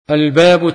الباب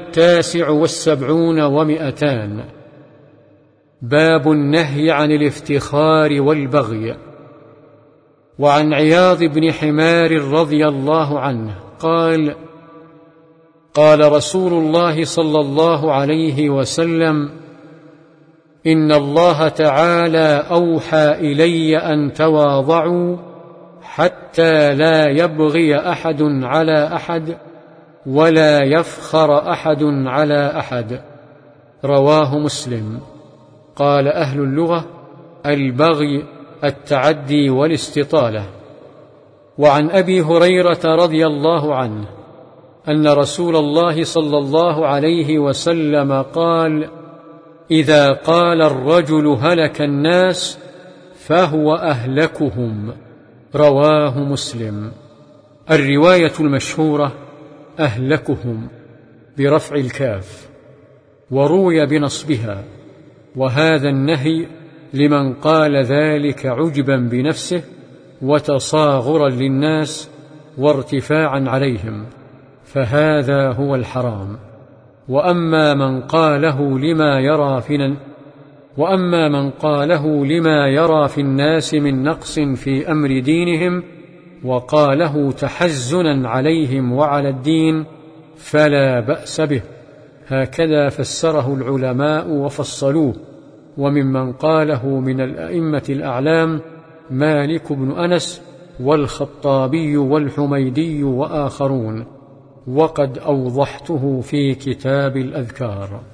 79 باب النهي عن الافتخار والبغي. وعن عياض بن حمار رضي الله عنه قال: قال رسول الله صلى الله عليه وسلم: إن الله تعالى أوحى إلي أن تواضعوا حتى لا يبغي أحد على أحد ولا يفخر أحد على أحد. رواه مسلم. قال أهل اللغة: البغي التعدي والاستطالة. وعن أبي هريرة رضي الله عنه أن رسول الله صلى الله عليه وسلم قال: إذا قال الرجل هلك الناس فهو أهلكهم. رواه مسلم. الرواية المشهورة أهلكهم برفع الكاف، وروي بنصبها، وهذا النهي لمن قال ذلك عجبا بنفسه وتصاغرا للناس وارتفاعا عليهم، فهذا هو الحرام. وأما من قاله لما يرى في الناس من نقص في أمر دينهم وقاله تحزنا عليهم وعلى الدين فلا بأس به. هكذا فسره العلماء وفصلوه. وممن قاله من الأئمة الأعلام مالك بن أنس والخطابي والحميدي وآخرون، وقد أوضحته في كتاب الأذكار.